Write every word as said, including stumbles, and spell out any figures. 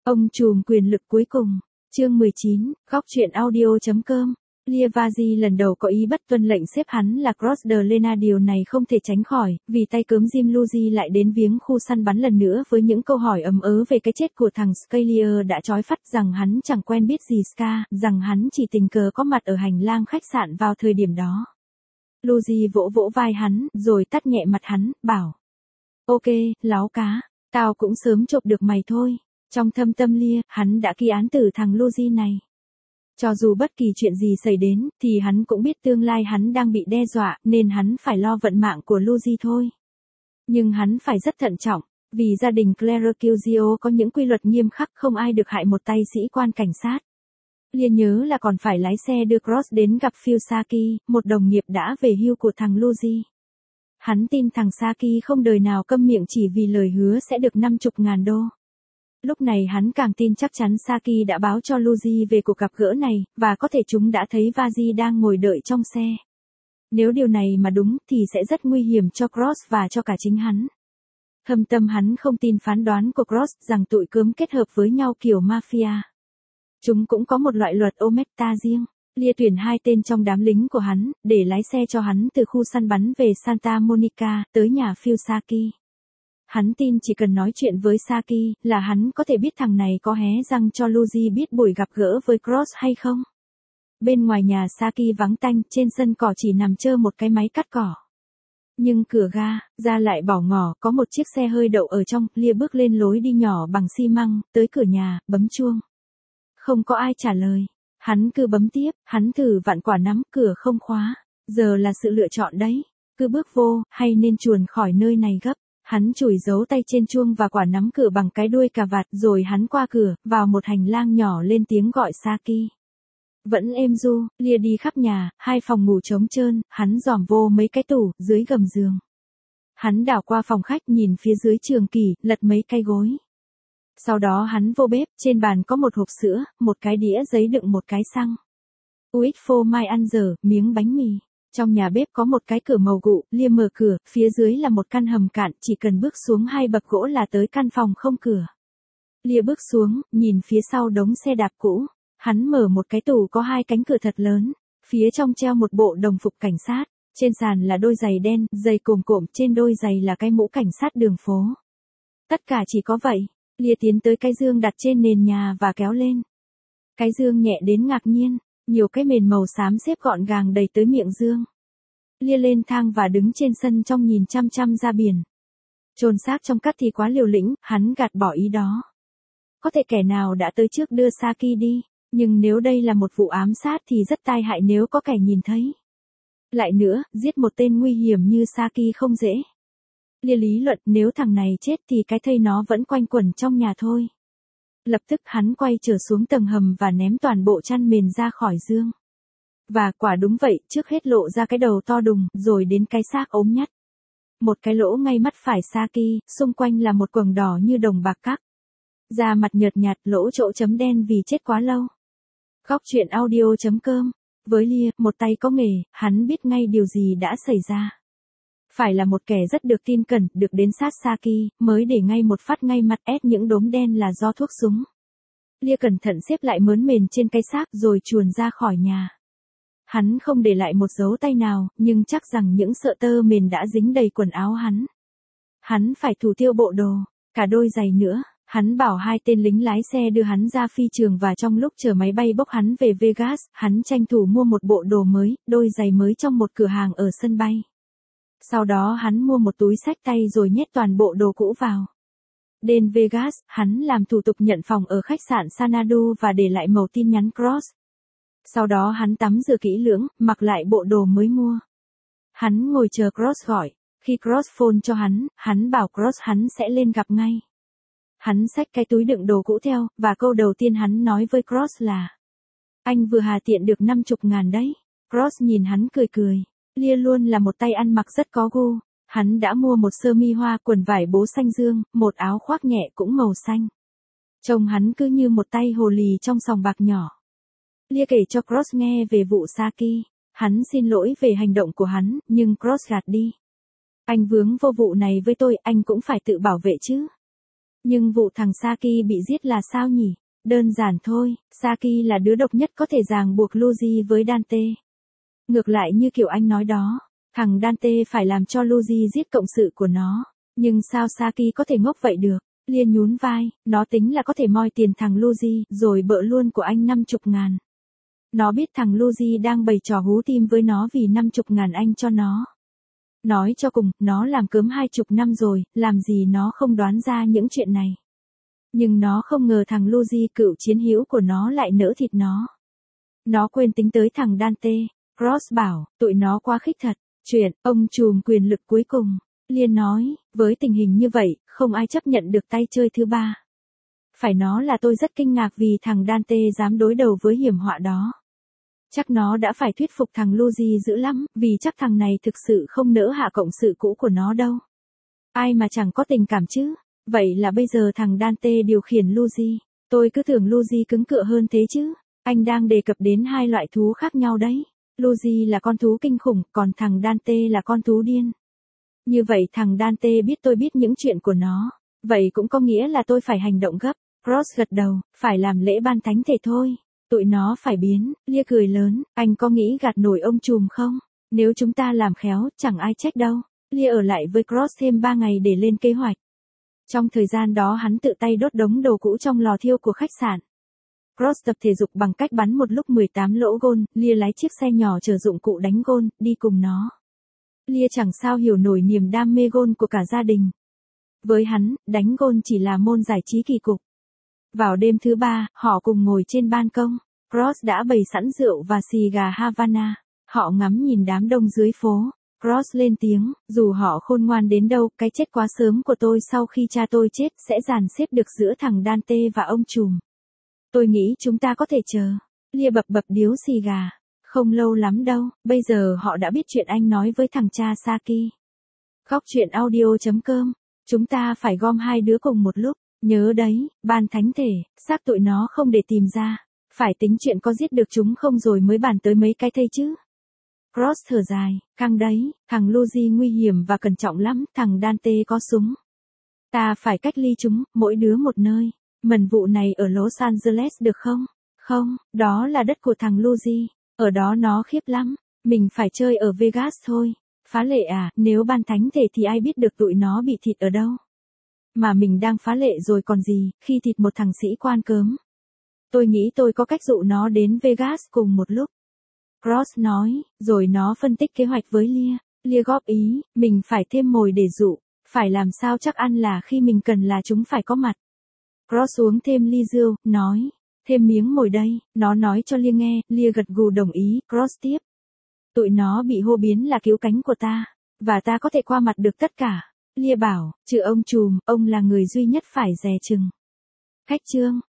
Ông trùm quyền lực cuối cùng. Chương mười chín, góc truyện audio.com. Liavazi lần đầu có ý bất tuân lệnh xếp hắn là Cross de Lena, điều này không thể tránh khỏi, vì tay cớm Jim Lucy lại đến viếng khu săn bắn lần nữa với những câu hỏi ầm ớ về cái chết của thằng Scalia đã chói phát, rằng hắn chẳng quen biết gì Scar, rằng hắn chỉ tình cờ có mặt ở hành lang khách sạn vào thời điểm đó. Lucy vỗ vỗ vai hắn, rồi tắt nhẹ mặt hắn, bảo: Ok, láo cá, tao cũng sớm chộp được mày thôi. Trong thâm tâm Lia, hắn đã ký án tử thằng Lucy này. Cho dù bất kỳ chuyện gì xảy đến, thì hắn cũng biết tương lai hắn đang bị đe dọa, nên hắn phải lo vận mạng của Lucy thôi. Nhưng hắn phải rất thận trọng, vì gia đình Clercuzio có những quy luật nghiêm khắc, không ai được hại một tay sĩ quan cảnh sát. Lia nhớ là còn phải lái xe đưa Cross đến gặp Phil Saki, một đồng nghiệp đã về hưu của thằng Lucy. Hắn tin thằng Saki không đời nào câm miệng chỉ vì lời hứa sẽ được năm mươi ngàn đô. Lúc này hắn càng tin chắc chắn Saki đã báo cho Lucy về cuộc gặp gỡ này, và có thể chúng đã thấy Vaji đang ngồi đợi trong xe. Nếu điều này mà đúng thì sẽ rất nguy hiểm cho Cross và cho cả chính hắn. Thâm tâm hắn không tin phán đoán của Cross rằng tụi cớm kết hợp với nhau kiểu mafia. Chúng cũng có một loại luật Ometta riêng. Lia tuyển hai tên trong đám lính của hắn, để lái xe cho hắn từ khu săn bắn về Santa Monica, tới nhà Phil Saki. Hắn tin chỉ cần nói chuyện với Saki, là hắn có thể biết thằng này có hé răng cho Lucy biết buổi gặp gỡ với Cross hay không. Bên ngoài nhà Saki vắng tanh, trên sân cỏ chỉ nằm trơ một cái máy cắt cỏ. Nhưng cửa ga, ra lại bỏ ngỏ, có một chiếc xe hơi đậu ở trong. Lia bước lên lối đi nhỏ bằng xi măng, tới cửa nhà, bấm chuông. Không có ai trả lời. Hắn cứ bấm tiếp, hắn thử vặn quả nắm, cửa không khóa. Giờ là sự lựa chọn đấy. Cứ bước vô, hay nên chuồn khỏi nơi này gấp. Hắn chùi dấu tay trên chuông và quả nắm cửa bằng cái đuôi cà vạt, rồi hắn qua cửa, vào một hành lang nhỏ, lên tiếng gọi Saki. Vẫn êm ru, Lia đi khắp nhà, hai phòng ngủ trống trơn, hắn dòm vô mấy cái tủ, dưới gầm giường. Hắn đảo qua phòng khách, nhìn phía dưới trường kỷ, lật mấy cái gối. Sau đó hắn vô bếp, trên bàn có một hộp sữa, một cái đĩa giấy đựng một cái xăng. Uít phô mai ăn dở, miếng bánh mì. Trong nhà bếp có một cái cửa màu gụ. Lia mở cửa, phía dưới là một căn hầm cạn, chỉ cần bước xuống hai bậc gỗ là tới căn phòng không cửa. Lia bước xuống, nhìn phía sau đống xe đạp cũ. Hắn mở một cái tủ có hai cánh cửa thật lớn. Phía trong treo một bộ đồng phục cảnh sát. Trên sàn là đôi giày đen, giày cồm cộm, trên đôi giày là cái mũ cảnh sát đường phố. Tất cả chỉ có vậy. Lia tiến tới cái giường đặt trên nền nhà và kéo lên. Cái giường nhẹ đến ngạc nhiên. Nhiều cái mền màu xám xếp gọn gàng đầy tới miệng giường. Lia lên thang và đứng trên sân trong, nhìn chăm chăm ra biển. Chôn xác trong cát thì quá liều lĩnh, hắn gạt bỏ ý đó. Có thể kẻ nào đã tới trước đưa Saki đi, nhưng nếu đây là một vụ ám sát thì rất tai hại nếu có kẻ nhìn thấy. Lại nữa, giết một tên nguy hiểm như Saki không dễ. Lia lý luận, nếu thằng này chết thì cái thây nó vẫn quanh quẩn trong nhà thôi. Lập tức hắn quay trở xuống tầng hầm và ném toàn bộ chăn mền ra khỏi giường. Và quả đúng vậy, trước hết lộ ra cái đầu to đùng, rồi đến cái xác ốm nhắt. Một cái lỗ ngay mắt phải Saki, xung quanh là một quầng đỏ như đồng bạc cắc. Da mặt nhợt nhạt, lỗ chỗ chấm đen vì chết quá lâu. Góc truyện audio.com. Với Lia, một tay có nghề, hắn biết ngay điều gì đã xảy ra. Phải là một kẻ rất được tin cẩn, được đến sát Saki, mới để ngay một phát ngay mặt ép những đốm đen là do thuốc súng. Lia cẩn thận xếp lại mớn mền trên cái xác rồi chuồn ra khỏi nhà. Hắn không để lại một dấu tay nào, nhưng chắc rằng những sợi tơ mền đã dính đầy quần áo hắn. Hắn phải thủ tiêu bộ đồ, cả đôi giày nữa. Hắn bảo hai tên lính lái xe đưa hắn ra phi trường, và trong lúc chờ máy bay bốc hắn về Vegas, hắn tranh thủ mua một bộ đồ mới, đôi giày mới trong một cửa hàng ở sân bay. Sau đó hắn mua một túi xách tay rồi nhét toàn bộ đồ cũ vào. Đến Vegas, hắn làm thủ tục nhận phòng ở khách sạn Xanadu và để lại mẩu tin nhắn Cross. Sau đó hắn tắm rửa kỹ lưỡng, mặc lại bộ đồ mới mua. Hắn ngồi chờ Cross gọi. Khi Cross phone cho hắn, hắn bảo Cross hắn sẽ lên gặp ngay. Hắn xách cái túi đựng đồ cũ theo, và câu đầu tiên hắn nói với Cross là: Anh vừa hà tiện được năm mươi ngàn đấy. Cross nhìn hắn cười cười. Lia luôn là một tay ăn mặc rất có gu. Hắn đã mua một sơ mi hoa, quần vải bố xanh dương, một áo khoác nhẹ cũng màu xanh. Trông hắn cứ như một tay hồ lì trong sòng bạc nhỏ. Lia kể cho Cross nghe về vụ Saki. Hắn xin lỗi về hành động của hắn, nhưng Cross gạt đi. Anh vướng vô vụ này với tôi, anh cũng phải tự bảo vệ chứ. Nhưng vụ thằng Saki bị giết là sao nhỉ? Đơn giản thôi, Saki là đứa độc nhất có thể ràng buộc Luigi với Dante. Ngược lại như kiểu anh nói đó, thằng Dante phải làm cho Luigi giết cộng sự của nó. Nhưng sao Saki có thể ngốc vậy được? Liên nhún vai, nó tính là có thể moi tiền thằng Luigi rồi bợ luôn của anh năm chục ngàn. Nó biết thằng Luigi đang bày trò hú tim với nó vì năm chục ngàn anh cho nó. Nói cho cùng, nó làm cớm hai chục năm rồi, làm gì nó không đoán ra những chuyện này. Nhưng nó không ngờ thằng Luigi cựu chiến hữu của nó lại nỡ thịt nó. Nó quên tính tới thằng Dante. Cross bảo, tụi nó quá khích thật. Chuyện, ông trùm quyền lực cuối cùng. Liên nói, với tình hình như vậy, không ai chấp nhận được tay chơi thứ ba. Phải nói là tôi rất kinh ngạc vì thằng Dante dám đối đầu với hiểm họa đó. Chắc nó đã phải thuyết phục thằng Luigi dữ lắm, vì chắc thằng này thực sự không nỡ hạ cộng sự cũ của nó đâu. Ai mà chẳng có tình cảm chứ. Vậy là bây giờ thằng Dante điều khiển Luigi. Tôi cứ tưởng Luigi cứng cựa hơn thế chứ. Anh đang đề cập đến hai loại thú khác nhau đấy. Luigi là con thú kinh khủng, còn thằng Dante là con thú điên. Như vậy thằng Dante biết tôi biết những chuyện của nó. Vậy cũng có nghĩa là tôi phải hành động gấp. Cross gật đầu, phải làm lễ ban thánh thể thôi. Tụi nó phải biến. Lia cười lớn, anh có nghĩ gạt nổi ông trùm không? Nếu chúng ta làm khéo, chẳng ai trách đâu. Lia ở lại với Cross thêm ba ngày để lên kế hoạch. Trong thời gian đó hắn tự tay đốt đống đồ cũ trong lò thiêu của khách sạn. Cross tập thể dục bằng cách bắn một lúc mười tám lỗ gôn, Lia lái chiếc xe nhỏ chở dụng cụ đánh gôn, đi cùng nó. Lia chẳng sao hiểu nổi niềm đam mê gôn của cả gia đình. Với hắn, đánh gôn chỉ là môn giải trí kỳ cục. Vào đêm thứ ba, họ cùng ngồi trên ban công. Cross đã bày sẵn rượu và xì gà Havana. Họ ngắm nhìn đám đông dưới phố. Cross lên tiếng, dù họ khôn ngoan đến đâu, cái chết quá sớm của tôi sau khi cha tôi chết sẽ dàn xếp được giữa thằng Dante và ông trùm. Tôi nghĩ chúng ta có thể chờ. Lia bập bập điếu xì gà. Không lâu lắm đâu, bây giờ họ đã biết chuyện anh nói với thằng cha Saki. Góc truyện audio chấm com. Chúng ta phải gom hai đứa cùng một lúc. Nhớ đấy, ban thánh thể, xác tụi nó không để tìm ra. Phải tính chuyện có giết được chúng không rồi mới bàn tới mấy cái thây chứ. Cross thở dài, căng đấy, thằng Luigi nguy hiểm và cẩn trọng lắm, thằng Dante có súng. Ta phải cách ly chúng, mỗi đứa một nơi. Mần vụ này ở Los Angeles được không? Không, đó là đất của thằng Luigi. Ở đó nó khiếp lắm. Mình phải chơi ở Vegas thôi. Phá lệ à, nếu ban thánh thể thì ai biết được tụi nó bị thịt ở đâu. Mà mình đang phá lệ rồi còn gì, khi thịt một thằng sĩ quan cớm. Tôi nghĩ tôi có cách dụ nó đến Vegas cùng một lúc. Cross nói, rồi nó phân tích kế hoạch với Lia. Lia góp ý, mình phải thêm mồi để dụ. Phải làm sao chắc ăn là khi mình cần là chúng phải có mặt. Cross uống thêm ly rượu, nói. Thêm miếng mồi đây, nó nói cho Lia nghe, Lia gật gù đồng ý, Cross tiếp. Tụi nó bị hô biến là cứu cánh của ta, và ta có thể qua mặt được tất cả. Lia bảo, trừ ông trùm, ông là người duy nhất phải dè chừng. Khách chương.